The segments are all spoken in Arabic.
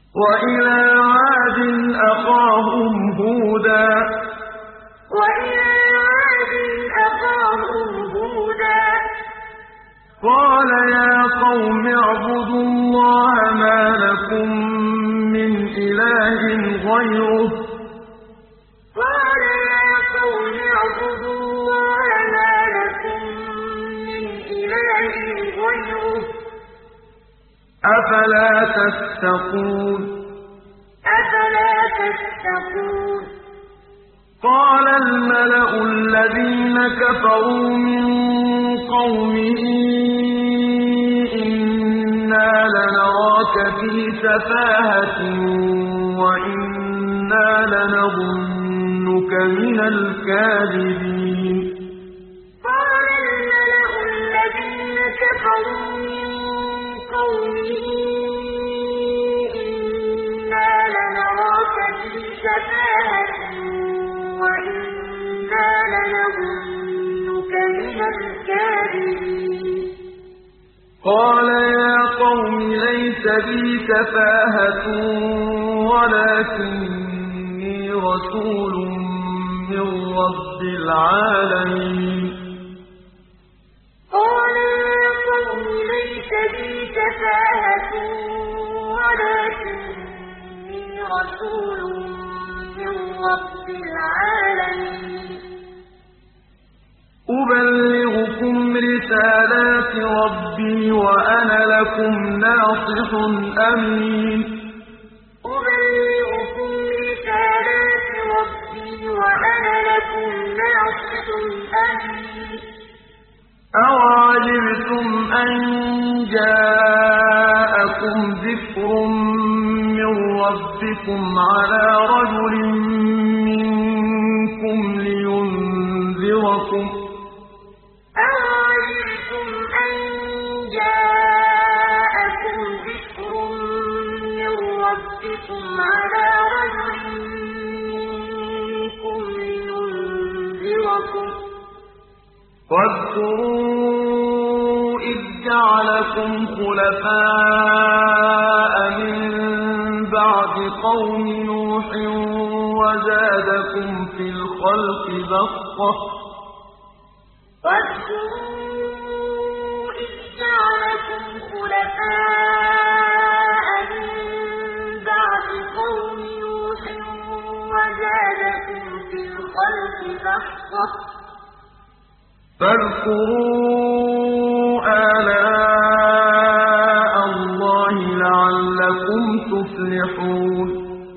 وإلى عاد أخاهم هودا قال يا قوم اعبدوا الله ما لكم من إله غيره أفلا تتقون قال الملأ الذين كفروا من قومه إنا لنراك في سفاهة وإنا لنظنك من الكاذبين قال يا قوم ليس بي سفاهة ولكني رسول من رب العالمين أبلغكم رسالات ربي وأنا لكم ناصح أمين أَوَعَجِبْتُمْ أَن جَاءَكُمْ ذِكْرٌ مِّن رَّبِّكُمْ عَلَىٰ رَجُلٍ مِّنكُمْ لِيُنذِرَكُمْ ۚ واذكروا إذ جعلكم خلفاء من بعد قوم نوح وزادكم في الخلق بسطة فاذكروا آلاء الله لعلكم تفلحون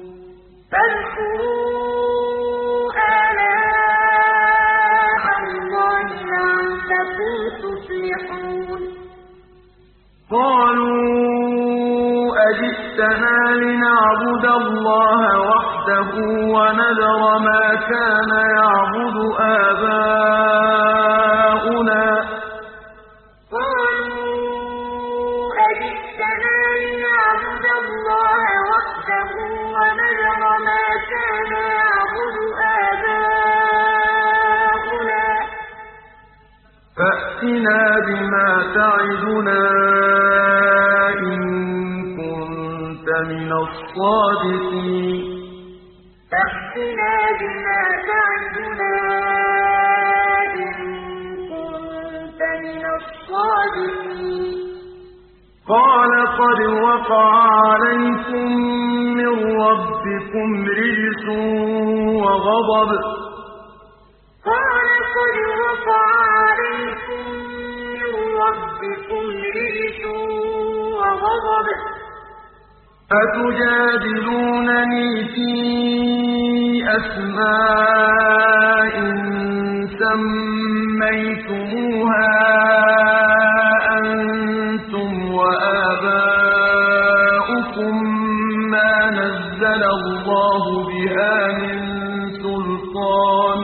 قالوا أجئتنا لنعبد الله وحده ونذر ما كان يعبد آباؤنا فأتنا بما تعدنا إن كنت من الصادقين قال قد وقع عليكم من ربكم رجس وغضب أتجادلونني في أسماء سميتموها أنتم وآباؤكم ما نزل الله بها من سلطان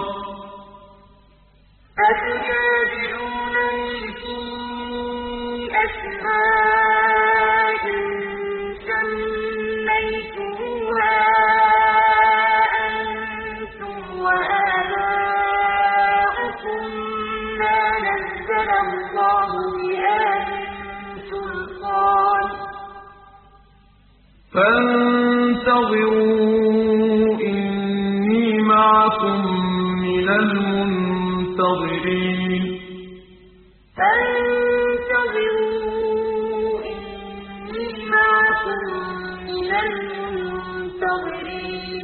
فانظروا فانتظروا إني معكم من المنتظرين فانتظروا إني معكم من المنتظرين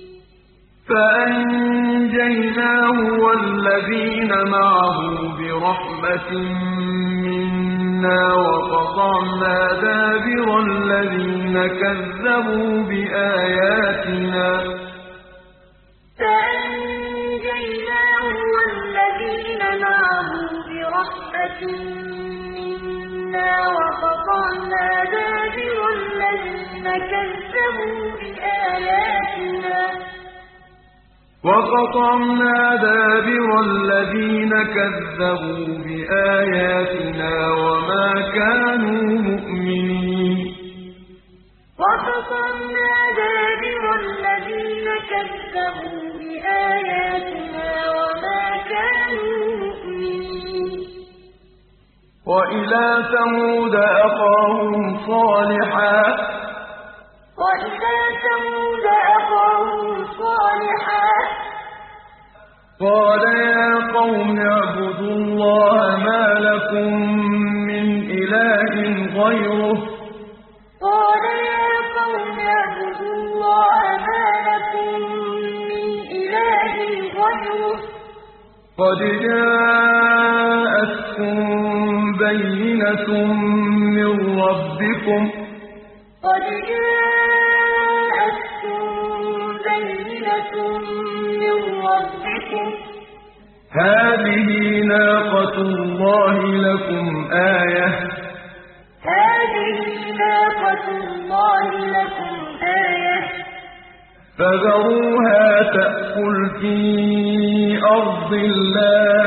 فأنجيناه والذين معه برحمة منا وقطعنا دابر الذين كذبوا بآياتنا فأنجيناه والذين معه برحمة منا وقطعنا دابر الذين كذبوا بآياتنا وما كانوا مؤمنين وقطعنا دابر الذين كذبوا بآياتنا وما كانوا مؤمنين وإلى ثمود أخاهم صالحا قال يا قوم اعبدوا الله ما لكم من إله غيره قد جاءتكم بينة من ربكم هذه ناقة الله لكم آية فذروها تأكل في أرض الله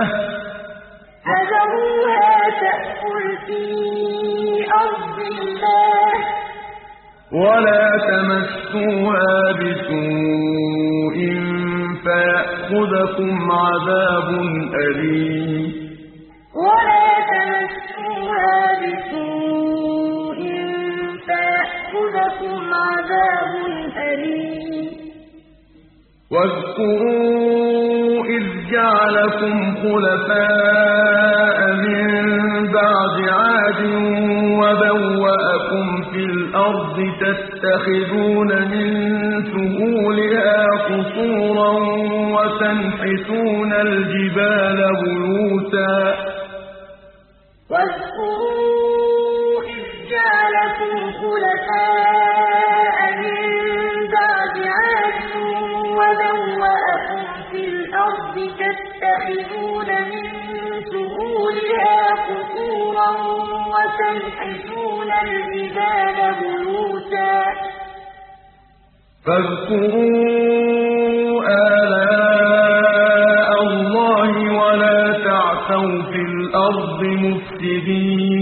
ولا تمسوها بسوء فيأخذكم عذاب أليم واذكروا إذ جعلكم خلفاء من بعد عاد وبوأكم في الأرض تتخذون من سهولها قصورا وتنحتون الجبال بيوتا واذكروا إذ جعلكم خلفاء من بعد عاد وبوأكم في الأرض تتخذون من سهولها قصورا وتنحتون الجبال بيوتا فاذكروا آلاء الله ولا تعثوا في الأرض مفسدين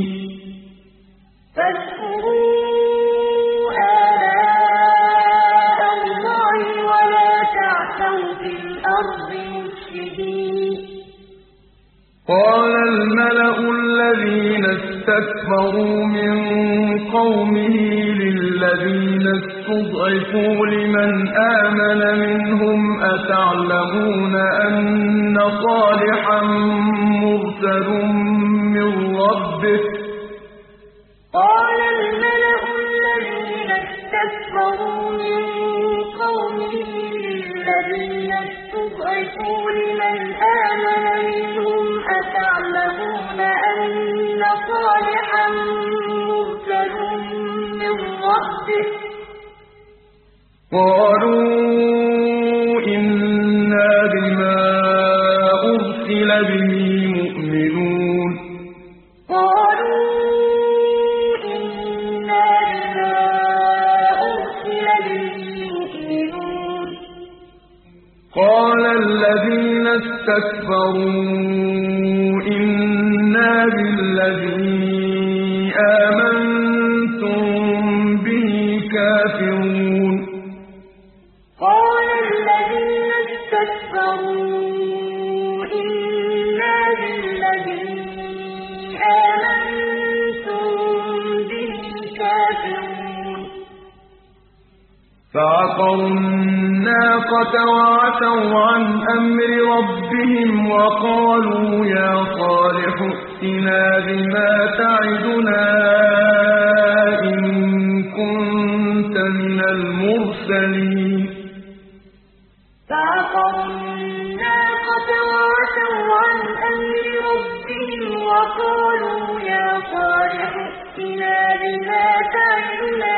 قال الملأ الذين استكبروا من قومه للذين استضعفوا لمن آمن منهم أتعلمون أن صالحا مرسل من ربه قال الملأ الذين استكبروا من قومه للذين استضعفوا لمن آمن منهم أتعلمون أن صالحا مرسل من ربه قالوا إنا بما أرسل به مؤمنون قال الذين استكبروا إنا بالذي آمنتم به كافرون قال الذين استكبروا إنا بالذي آمنتم به كافرون فعقروا الناقة وعتوا عن أمر ربهم وقالوا يا صالح ائتنا بما تعدنا إن كنت من المرسلين فعقروا الناقة وعتوا عن أمر ربهم وقالوا يا صالح ائتنا بما تعدنا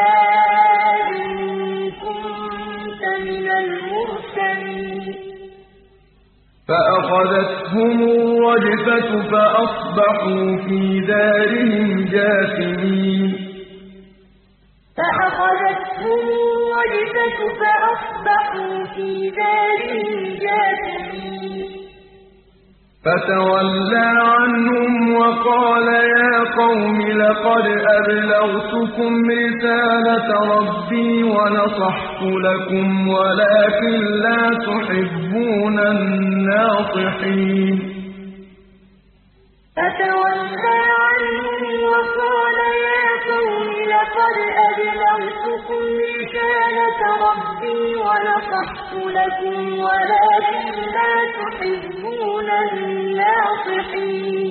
فأخذتهم الرجفة فأصبحوا في دارهم جاثمين فأخذتهم الرجفة فأصبحوا في دارهم جاثمين فتولى عنهم وقال يا قوم لقد أبلغتكم رسالة ربي ونصحت لكم ولكن لا تحبون الناصحين فتولى عنهم وقال يا قوم لقد أبلغتكم رسالة ربي ونصحت لكم ولكن لا تحبون الناصحين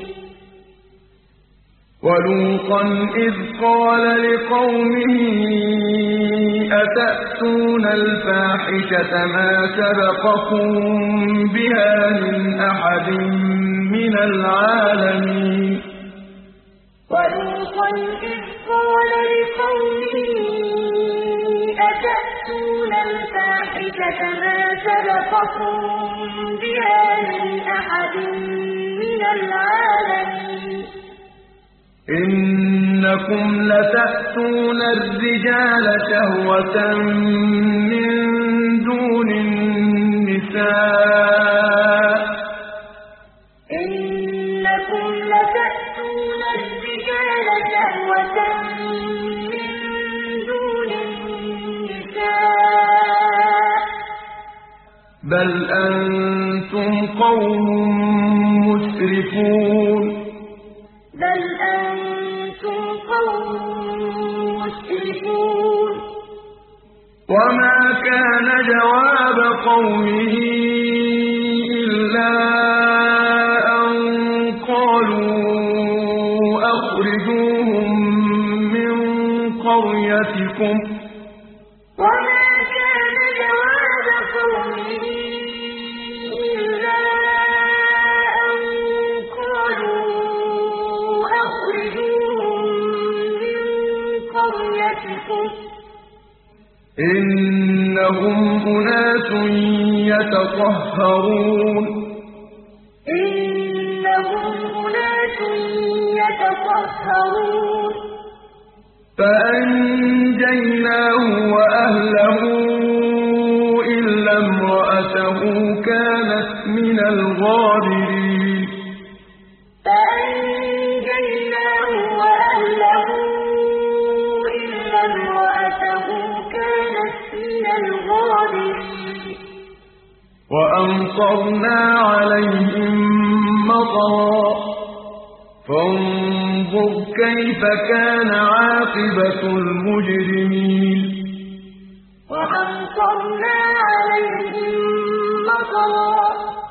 ولوطا إذ قال لقومه أتأتون الفاحشة ما سبقكم بها من أحد من العالمين ولوطا إذ قال لقومه أتأتون الفاحشة ما سبقكم بها من أحد من العالمين إنكم لتأتون الرجال شهوة من دون النساء إنكم لتأتون الرجال شهوة من دون النساء بل أنتم قوم مسرفون بل أنتم قوم مسرفون وما كان جواب قومه إلا أن قالوا أخرجوهم من قريتكم وما كان جواب قومه إلا أن قالوا أخرجوهم من قريتكم إنهم أناس يتطهرون إنهم أناس يتطهرون فأنجيناه وأهله إلا امرأته كانت من الغابرين فأنجيناه وأهله إلا امرأته كانت من الغابرين وأمطرنا عليهم مطرا فانظر كيف كان عاقبة المجرمين وأمطرنا عليهم مطرا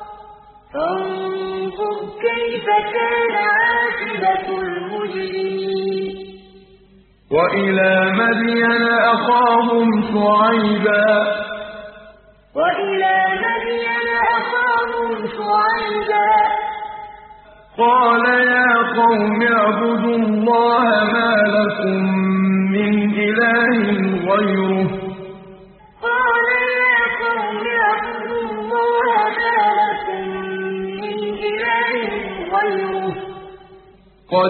فانظر كيف كان عاقبة المجرمين وإلى مدين أخاهم شعيبا وإلى مدين أخاهم شعيبا قال يا قوم اعبدوا الله ما لكم من إله غيره قال يا قوم اعبدوا الله ما لكم من إله غيره قد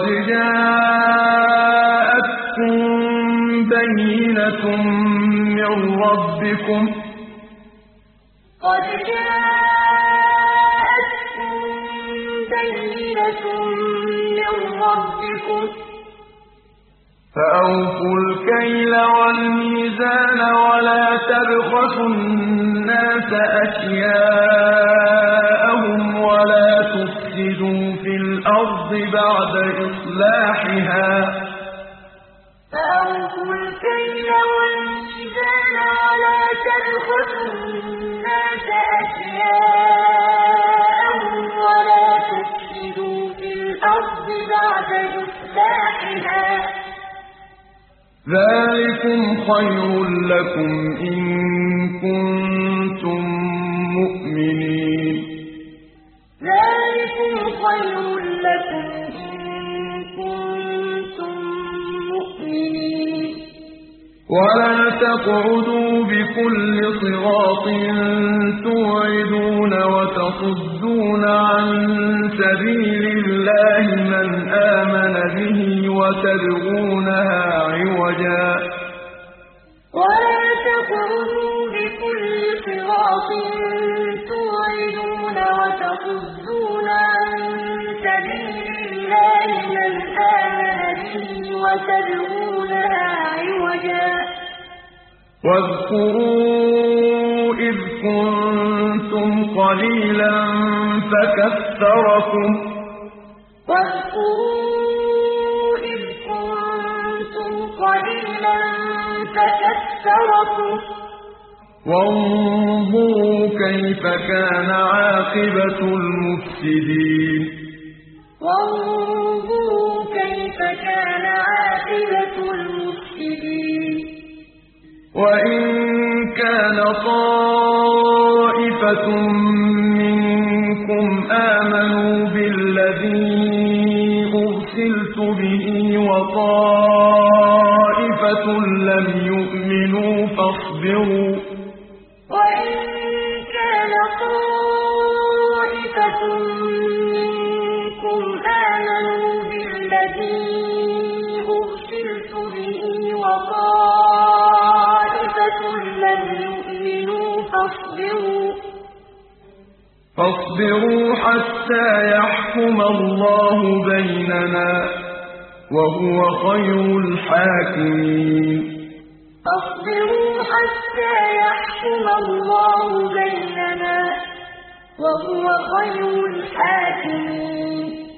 جاءتكم بينة من ربكم قد جاءتكم بينة من ربكم فأوفوا الكيل والميزان ولا تبخسوا الناس أشياءهم ولا تفسدوا في الأرض بعد إصلاحها فأوفوا الكيل والميزان تبخسوا الناس أشياءهم ولا تفسدوا في الأرض بعد إصلاحها ذلكم خير لكم إن كنتم مؤمنين ذلكم خير لكم إن كنتم مؤمنين ولا تقعدوا بكل صراط توعدون وتصدون عن سبيل الله من آمن به وتبغونها عوجا ولا تقعدوا بكل صراط توعدون وتصدون عن سبيل الله من آمن به وتبغونها عوجا واذكروا إذ كنتم قليلا فكثركم واذكروا إذ كنتم قليلا فكثركم وانظروا كيف كان عاقبة المفسدين وانظروا كيف كان عاقبة المفسدين وإن كان طائفة منكم آمنوا بالذي أرسلت به وطائفة لم يؤمنوا فاصبروا وإن كان طائفة منكم آمنوا بالذي أرسلت به وطائفة لم يؤمنوا فاصبروا حتى يحكم الله بيننا وهو خير الحاكمين فاصبروا حتى يحكم الله بيننا وهو خير الحاكمين